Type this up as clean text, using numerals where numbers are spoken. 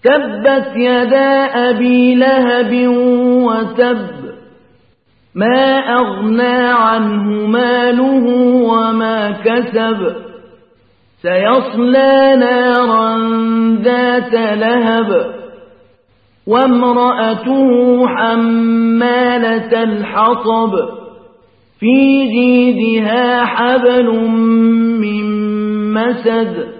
تبت يدا أبي لهب وتب ما أغنى عنه ماله وما كسب سيصلى نارا ذات لهب وامرأته حمالة الحطب في جيدها حبل من مسد